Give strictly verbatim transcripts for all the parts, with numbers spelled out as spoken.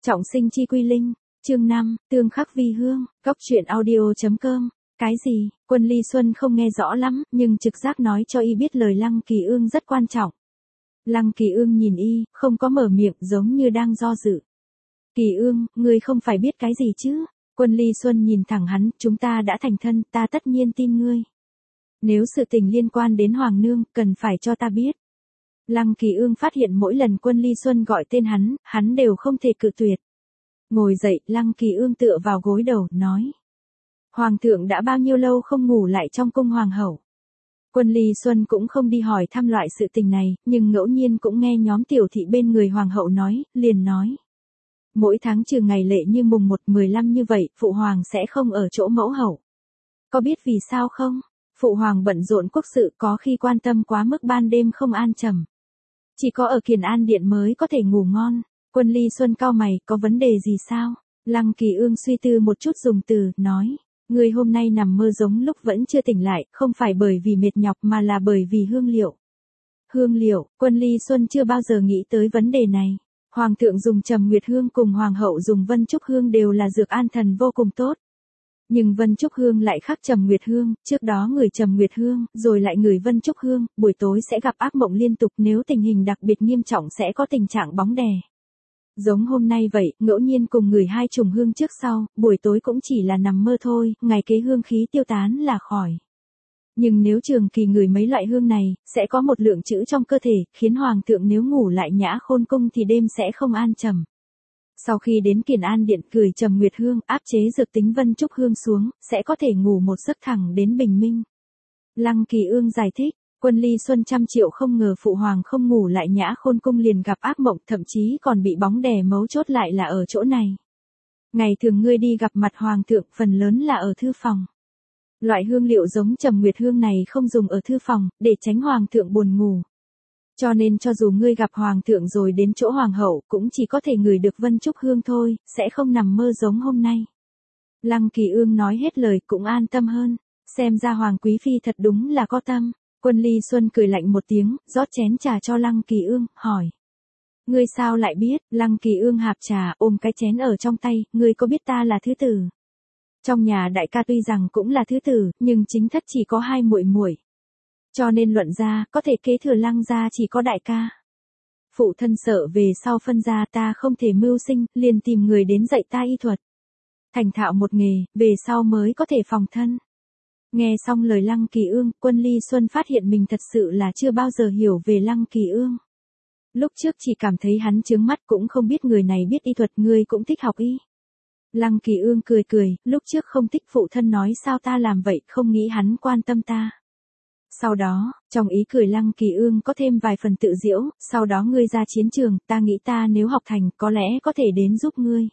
Trọng sinh chi quy linh, chương năm, tương khắc vi hương, góc truyện audio.com. Cái gì? Quân Ly Xuân không nghe rõ lắm, nhưng trực giác nói cho y biết lời Lăng Kỳ Ương rất quan trọng. Lăng Kỳ Ương nhìn y, không có mở miệng, giống như đang do dự. Kỳ Ương, ngươi không phải biết cái gì chứ? Quân Ly Xuân nhìn thẳng hắn, chúng ta đã thành thân, ta tất nhiên tin ngươi. Nếu sự tình liên quan đến Hoàng Nương, cần phải cho ta biết. Lăng Kỳ Ương phát hiện mỗi lần Quân Ly Xuân gọi tên hắn, hắn đều không thể cự tuyệt. Ngồi dậy, Lăng Kỳ Ương tựa vào gối đầu, nói. Hoàng thượng đã bao nhiêu lâu không ngủ lại trong cung hoàng hậu. Quân Ly Xuân cũng không đi hỏi thăm loại sự tình này, nhưng ngẫu nhiên cũng nghe nhóm tiểu thị bên người hoàng hậu nói, liền nói. Mỗi tháng trừ ngày lệ như mùng một mười lăm như vậy, phụ hoàng sẽ không ở chỗ mẫu hậu. Có biết vì sao không? Phụ hoàng bận rộn quốc sự, có khi quan tâm quá mức ban đêm không an trầm. Chỉ có ở Kiền An Điện mới có thể ngủ ngon. Quân Ly Xuân cau mày, có vấn đề gì sao? Lăng Kỳ Ương suy tư một chút dùng từ, nói. Người hôm nay nằm mơ giống lúc vẫn chưa tỉnh lại, không phải bởi vì mệt nhọc mà là bởi vì hương liệu. Hương liệu, Quân Ly Xuân chưa bao giờ nghĩ tới vấn đề này. Hoàng thượng dùng Trầm Nguyệt Hương cùng Hoàng hậu dùng Vân Trúc Hương đều là dược an thần vô cùng tốt. Nhưng Vân Trúc Hương lại khác Trầm Nguyệt Hương, trước đó người Trầm Nguyệt Hương, rồi lại người Vân Trúc Hương, buổi tối sẽ gặp ác mộng liên tục, nếu tình hình đặc biệt nghiêm trọng sẽ có tình trạng bóng đè. Giống hôm nay vậy, ngẫu nhiên cùng người hai trùng hương trước sau, buổi tối cũng chỉ là nằm mơ thôi, ngày kế hương khí tiêu tán là khỏi. Nhưng nếu trường kỳ ngửi mấy loại hương này, sẽ có một lượng trữ trong cơ thể, khiến hoàng thượng nếu ngủ lại nhã khôn cung thì đêm sẽ không an trầm. Sau khi đến Kiền An Điện gửi Trầm Nguyệt Hương áp chế dược tính Vân Trúc Hương xuống, sẽ có thể ngủ một giấc thẳng đến bình minh. Lăng Kỳ Ương giải thích, Quân Ly Xuân trăm triệu không ngờ phụ hoàng không ngủ lại nhã khôn cung liền gặp ác mộng, thậm chí còn bị bóng đè, mấu chốt lại là ở chỗ này. Ngày thường ngươi đi gặp mặt hoàng thượng, phần lớn là ở thư phòng. Loại hương liệu giống Trầm Nguyệt Hương này không dùng ở thư phòng, để tránh hoàng thượng buồn ngủ. Cho nên cho dù ngươi gặp hoàng thượng rồi đến chỗ hoàng hậu, cũng chỉ có thể ngửi được Vân Trúc Hương thôi, sẽ không nằm mơ giống hôm nay. Lăng Kỳ Ương nói hết lời cũng an tâm hơn, xem ra hoàng quý phi thật đúng là có tâm. Quân Ly Xuân cười lạnh một tiếng, rót chén trà cho Lăng Kỳ Ương, hỏi. Ngươi sao lại biết? Lăng Kỳ Ương hạp trà, ôm cái chén ở trong tay, ngươi có biết ta là thứ tử? Trong nhà đại ca tuy rằng cũng là thứ tử, nhưng chính thất chỉ có hai muội muội. Cho nên luận ra, có thể kế thừa Lăng gia chỉ có đại ca. Phụ thân sợ về sau phân gia ta không thể mưu sinh, liền tìm người đến dạy ta y thuật. Thành thạo một nghề, về sau mới có thể phòng thân. Nghe xong lời Lăng Kỳ Ương, Quân Ly Xuân phát hiện mình thật sự là chưa bao giờ hiểu về Lăng Kỳ Ương. Lúc trước chỉ cảm thấy hắn chướng mắt, cũng không biết người này biết y thuật, ngươi cũng thích học y. Lăng Kỳ Ương cười cười, lúc trước không thích phụ thân nói sao ta làm vậy, không nghĩ hắn quan tâm ta. Sau đó, trong ý cười Lăng Kỳ Ương có thêm vài phần tự giễu, sau đó ngươi ra chiến trường, ta nghĩ ta nếu học thành, có lẽ có thể đến giúp ngươi.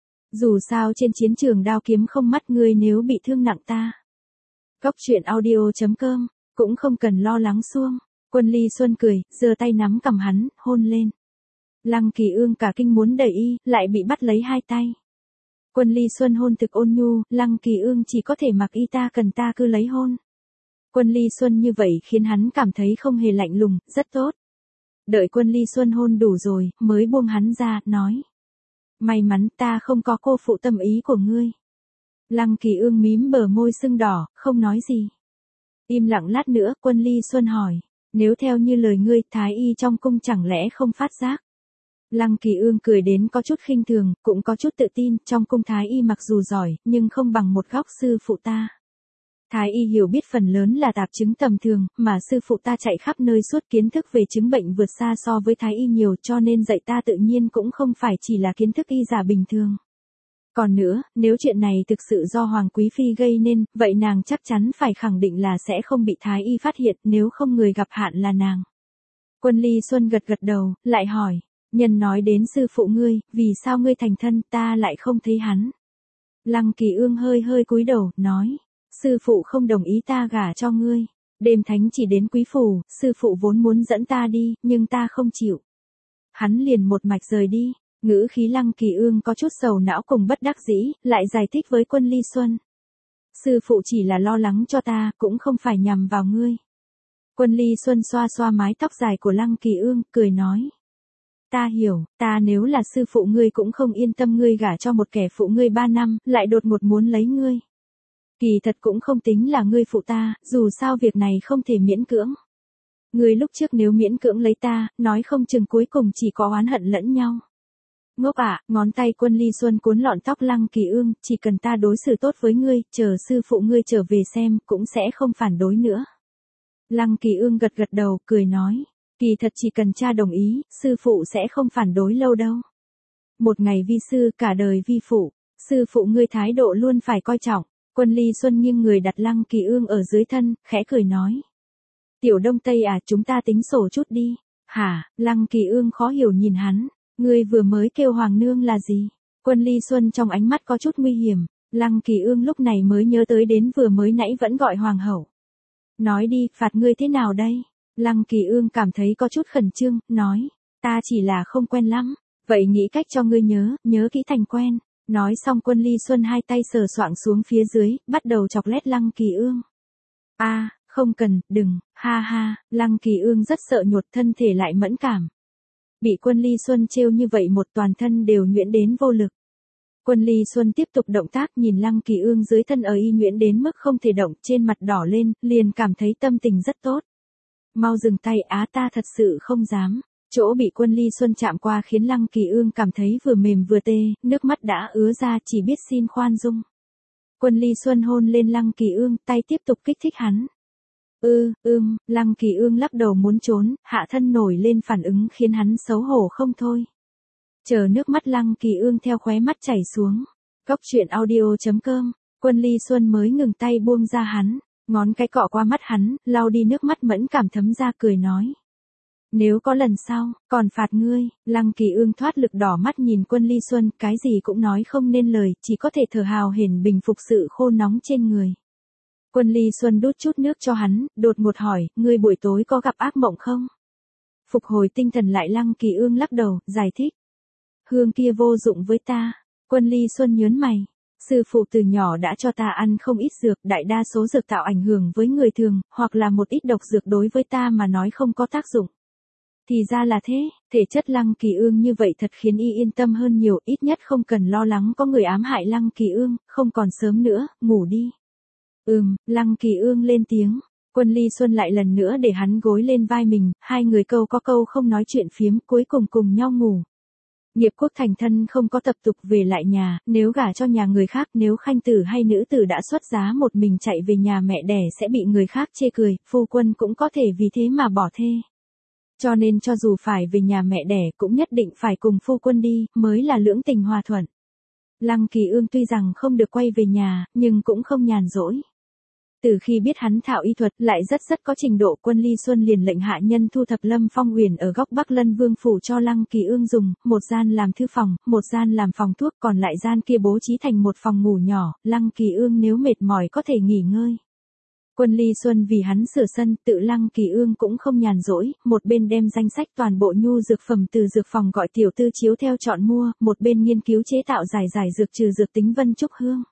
Dù sao trên chiến trường đao kiếm không mắt ngươi nếu bị thương nặng ta. Góc truyện audio.com, cũng không cần lo lắng xuông. Quân Ly Xuân cười, giơ tay nắm cầm hắn, hôn lên. Lăng Kỳ Ương cả kinh muốn đẩy y, lại bị bắt lấy hai tay. Quân Ly Xuân hôn thực ôn nhu, Lăng Kỳ Ương chỉ có thể mặc y, ta cần ta cứ lấy hôn. Quân Ly Xuân như vậy khiến hắn cảm thấy không hề lạnh lùng, rất tốt. Đợi Quân Ly Xuân hôn đủ rồi, mới buông hắn ra, nói. May mắn ta không có cô phụ tâm ý của ngươi. Lăng Kỳ Ương mím bờ môi sưng đỏ, không nói gì. Im lặng lát nữa, Quân Ly Xuân hỏi. Nếu theo như lời ngươi, thái y trong cung chẳng lẽ không phát giác? Lăng Kỳ Ương cười đến có chút khinh thường, cũng có chút tự tin, trong cung thái y mặc dù giỏi, nhưng không bằng một góc sư phụ ta. Thái y hiểu biết phần lớn là tạp chứng tầm thường, mà sư phụ ta chạy khắp nơi suốt, kiến thức về chứng bệnh vượt xa so với thái y nhiều, cho nên dạy ta tự nhiên cũng không phải chỉ là kiến thức y giả bình thường. Còn nữa, nếu chuyện này thực sự do Hoàng Quý Phi gây nên, vậy nàng chắc chắn phải khẳng định là sẽ không bị thái y phát hiện, nếu không người gặp hạn là nàng. Quân Ly Xuân gật gật đầu, lại hỏi, nhân nói đến sư phụ ngươi, vì sao ngươi thành thân, ta lại không thấy hắn. Lăng Kỳ Ương hơi hơi cúi đầu, nói, sư phụ không đồng ý ta gả cho ngươi. Đêm thánh chỉ đến quý phủ, sư phụ vốn muốn dẫn ta đi, nhưng ta không chịu. Hắn liền một mạch rời đi. Ngữ khí Lăng Kỳ Ương có chút sầu não cùng bất đắc dĩ, lại giải thích với Quân Ly Xuân. Sư phụ chỉ là lo lắng cho ta, cũng không phải nhằm vào ngươi. Quân Ly Xuân xoa xoa mái tóc dài của Lăng Kỳ Ương, cười nói. Ta hiểu, ta nếu là sư phụ ngươi cũng không yên tâm ngươi gả cho một kẻ phụ ngươi ba năm, lại đột ngột muốn lấy ngươi. Kỳ thật cũng không tính là ngươi phụ ta, dù sao việc này không thể miễn cưỡng. Ngươi lúc trước nếu miễn cưỡng lấy ta, nói không chừng cuối cùng chỉ có oán hận lẫn nhau. Ngốc ạ, ngón tay Quân Ly Xuân cuốn lọn tóc Lăng Kỳ Ương, chỉ cần ta đối xử tốt với ngươi, chờ sư phụ ngươi trở về xem, cũng sẽ không phản đối nữa. Lăng Kỳ Ương gật gật đầu, cười nói, kỳ thật chỉ cần cha đồng ý, sư phụ sẽ không phản đối lâu đâu. Một ngày vi sư, cả đời vi phụ, sư phụ ngươi thái độ luôn phải coi trọng. Quân Ly Xuân nghiêng người đặt Lăng Kỳ Ương ở dưới thân, khẽ cười nói. Tiểu Đông Tây à, chúng ta tính sổ chút đi. Hả? Lăng Kỳ Ương khó hiểu nhìn hắn. Ngươi vừa mới kêu Hoàng nương là gì? Quân Ly Xuân trong ánh mắt có chút nguy hiểm. Lăng Kỳ Ương lúc này mới nhớ tới đến vừa mới nãy vẫn gọi Hoàng hậu. Nói đi, phạt ngươi thế nào đây? Lăng Kỳ Ương cảm thấy có chút khẩn trương, nói. Ta chỉ là không quen lắm. Vậy nghĩ cách cho ngươi nhớ, nhớ kỹ thành quen. Nói xong Quân Ly Xuân hai tay sờ soạng xuống phía dưới, bắt đầu chọc lét Lăng Kỳ Ương. A, à, không cần, đừng, ha ha, Lăng Kỳ Ương rất sợ nhột, thân thể lại mẫn cảm. Bị Quân Ly Xuân trêu như vậy một toàn thân đều nhuyễn đến vô lực. Quân Ly Xuân tiếp tục động tác nhìn Lăng Kỳ Ương dưới thân ở y nhuyễn đến mức không thể động, trên mặt đỏ lên, liền cảm thấy tâm tình rất tốt. Mau dừng tay, á ta thật sự không dám. Chỗ bị Quân Ly Xuân chạm qua khiến Lăng Kỳ Ương cảm thấy vừa mềm vừa tê, nước mắt đã ứa ra, chỉ biết xin khoan dung. Quân Ly Xuân hôn lên Lăng Kỳ Ương, tay tiếp tục kích thích hắn. Ư, ưm, Lăng Kỳ Ương lắc đầu muốn trốn, hạ thân nổi lên phản ứng khiến hắn xấu hổ không thôi. Chờ nước mắt Lăng Kỳ Ương theo khóe mắt chảy xuống. Góc truyện audio chấm com, Quân Ly Xuân mới ngừng tay buông ra hắn, ngón cái cọ qua mắt hắn, lau đi nước mắt mẫn cảm thấm ra cười nói. Nếu có lần sau, còn phạt ngươi. Lăng Kỳ Ương thoát lực đỏ mắt nhìn Quân Ly Xuân, cái gì cũng nói không nên lời, chỉ có thể thở hào hển bình phục sự khô nóng trên người. Quân Ly Xuân đút chút nước cho hắn, đột ngột hỏi, ngươi buổi tối có gặp ác mộng không? Phục hồi tinh thần lại Lăng Kỳ Ương lắc đầu, giải thích. Hương kia vô dụng với ta. Quân Ly Xuân nhớn mày. Sư phụ từ nhỏ đã cho ta ăn không ít dược, đại đa số dược tạo ảnh hưởng với người thường, hoặc là một ít độc dược đối với ta mà nói không có tác dụng. Thì ra là thế, thể chất Lăng Kỳ Ương như vậy thật khiến y yên tâm hơn nhiều, ít nhất không cần lo lắng có người ám hại Lăng Kỳ Ương, không còn sớm nữa, ngủ đi. Ừm, Lăng Kỳ Ương lên tiếng. Quân Ly Xuân lại lần nữa để hắn gối lên vai mình, hai người câu có câu không nói chuyện phiếm, cuối cùng cùng nhau ngủ. Nghiệp quốc thành thân không có tập tục về lại nhà, nếu gả cho nhà người khác, nếu khanh tử hay nữ tử đã xuất giá một mình chạy về nhà mẹ đẻ sẽ bị người khác chê cười, phu quân cũng có thể vì thế mà bỏ thê. Cho nên cho dù phải về nhà mẹ đẻ cũng nhất định phải cùng phu quân đi, mới là lưỡng tình hòa thuận. Lăng Kỳ Ương tuy rằng không được quay về nhà, nhưng cũng không nhàn rỗi. Từ khi biết hắn thạo y thuật lại rất rất có trình độ, Quân Ly Xuân liền lệnh hạ nhân thu thập Lâm Phong Uyển ở góc Bắc Lân Vương phủ cho Lăng Kỳ Ương dùng, một gian làm thư phòng, một gian làm phòng thuốc, còn lại gian kia bố trí thành một phòng ngủ nhỏ, Lăng Kỳ Ương nếu mệt mỏi có thể nghỉ ngơi. Quân Ly Xuân vì hắn sửa sân, tự Lăng Kỳ Ương cũng không nhàn rỗi, một bên đem danh sách toàn bộ nhu dược phẩm từ dược phòng gọi tiểu tư chiếu theo chọn mua, một bên nghiên cứu chế tạo giải giải dược trừ dược tính Vân Trúc Hương.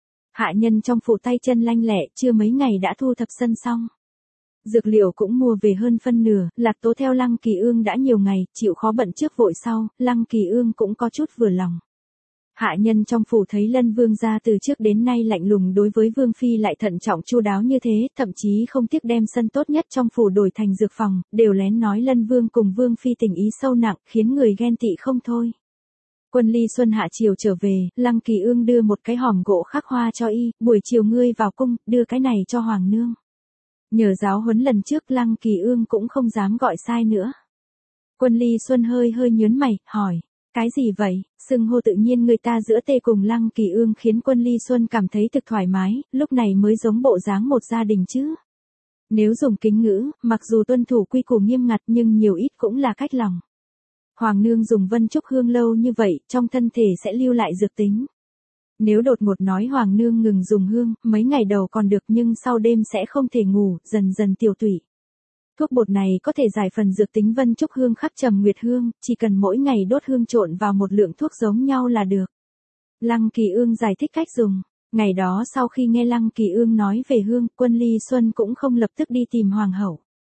Hạ nhân trong phủ tay chân lanh lẹ, chưa mấy ngày đã thu thập sân xong. Dược liệu cũng mua về hơn phân nửa, Lạc Tố theo Lăng Kỳ Ương đã nhiều ngày, chịu khó bận trước vội sau, Lăng Kỳ Ương cũng có chút vừa lòng. Hạ nhân trong phủ thấy Lân Vương gia từ trước đến nay lạnh lùng đối với Vương phi lại thận trọng chu đáo như thế, thậm chí không tiếc đem sân tốt nhất trong phủ đổi thành dược phòng, đều lén nói Lân Vương cùng Vương phi tình ý sâu nặng, khiến người ghen tị không thôi. Quân Ly Xuân hạ chiều trở về, Lăng Kỳ Ương đưa một cái hòm gỗ khắc hoa cho y, buổi chiều ngươi vào cung, đưa cái này cho Hoàng nương. Nhờ giáo huấn lần trước Lăng Kỳ Ương cũng không dám gọi sai nữa. Quân Ly Xuân hơi hơi nhớn mày, hỏi, cái gì vậy? Xưng hô tự nhiên người ta giữa tê cùng Lăng Kỳ Ương khiến Quân Ly Xuân cảm thấy thực thoải mái, lúc này mới giống bộ dáng một gia đình chứ. Nếu dùng kính ngữ, mặc dù tuân thủ quy củ nghiêm ngặt nhưng nhiều ít cũng là cách lòng. Hoàng nương dùng Vân Trúc Hương lâu như vậy, trong thân thể sẽ lưu lại dược tính. Nếu đột ngột nói Hoàng nương ngừng dùng hương, mấy ngày đầu còn được nhưng sau đêm sẽ không thể ngủ, dần dần tiêu tụy. Thuốc bột này có thể giải phần dược tính Vân Trúc Hương khắc trầm nguyệt hương, chỉ cần mỗi ngày đốt hương trộn vào một lượng thuốc giống nhau là được. Lăng Kỳ Ương giải thích cách dùng. Ngày đó sau khi nghe Lăng Kỳ Ương nói về hương, Quân Ly Xuân cũng không lập tức đi tìm Hoàng hậu.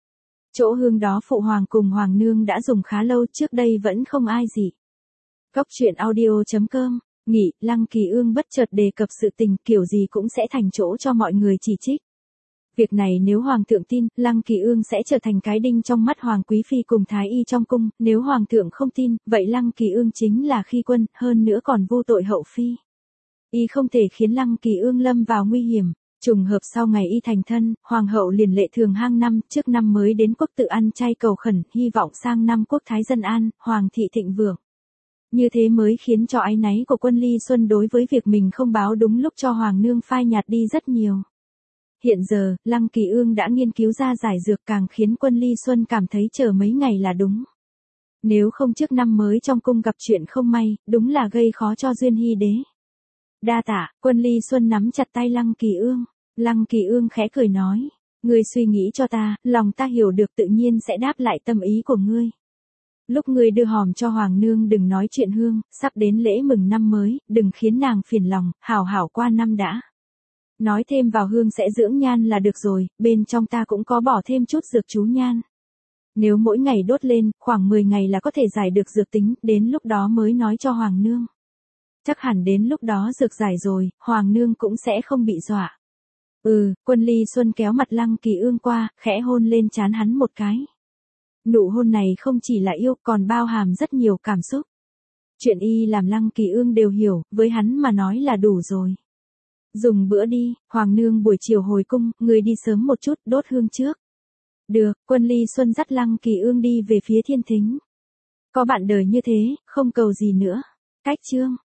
Chỗ hương đó phụ hoàng cùng hoàng nương đã dùng khá lâu, trước đây vẫn không ai dị. Góc truyện audio.com, nghĩ, Lăng Kỳ Ương bất chợt đề cập sự tình kiểu gì cũng sẽ thành chỗ cho mọi người chỉ trích. Việc này nếu hoàng thượng tin, Lăng Kỳ Ương sẽ trở thành cái đinh trong mắt hoàng quý phi cùng thái y trong cung, nếu hoàng thượng không tin, vậy Lăng Kỳ Ương chính là khi quân, hơn nữa còn vô tội hậu phi. Y không thể khiến Lăng Kỳ Ương lâm vào nguy hiểm. Trùng hợp sau ngày y thành thân, hoàng hậu liền lệ thường hang năm, trước năm mới đến quốc tự ăn chay cầu khẩn, hy vọng sang năm quốc thái dân an, hoàng thị thịnh vượng. Như thế mới khiến cho áy náy của Quân Ly Xuân đối với việc mình không báo đúng lúc cho hoàng nương phai nhạt đi rất nhiều. Hiện giờ, Lăng Kỳ Ương đã nghiên cứu ra giải dược càng khiến Quân Ly Xuân cảm thấy chờ mấy ngày là đúng. Nếu không trước năm mới trong cung gặp chuyện không may, đúng là gây khó cho Duyên Hy đế. Đa tạ, Quân Ly Xuân nắm chặt tay Lăng Kỳ Ương. Lăng Kỳ Ương khẽ cười nói, ngươi suy nghĩ cho ta, lòng ta hiểu được tự nhiên sẽ đáp lại tâm ý của ngươi. Lúc ngươi đưa hòm cho hoàng nương đừng nói chuyện hương, sắp đến lễ mừng năm mới, đừng khiến nàng phiền lòng, hảo hảo qua năm đã. Nói thêm vào hương sẽ dưỡng nhan là được rồi, bên trong ta cũng có bỏ thêm chút dược chú nhan. Nếu mỗi ngày đốt lên, khoảng mười ngày là có thể giải được dược tính, đến lúc đó mới nói cho hoàng nương. Chắc hẳn đến lúc đó dược giải rồi, hoàng nương cũng sẽ không bị dọa. Ừ, Quân Ly Xuân kéo mặt Lăng Kỳ Ương qua, khẽ hôn lên trán hắn một cái. Nụ hôn này không chỉ là yêu, còn bao hàm rất nhiều cảm xúc. Chuyện y làm Lăng Kỳ Ương đều hiểu, với hắn mà nói là đủ rồi. Dùng bữa đi, hoàng nương buổi chiều hồi cung, người đi sớm một chút, đốt hương trước. Được, Quân Ly Xuân dắt Lăng Kỳ Ương đi về phía thiên thính. Có bạn đời như thế, không cầu gì nữa. Cách chương.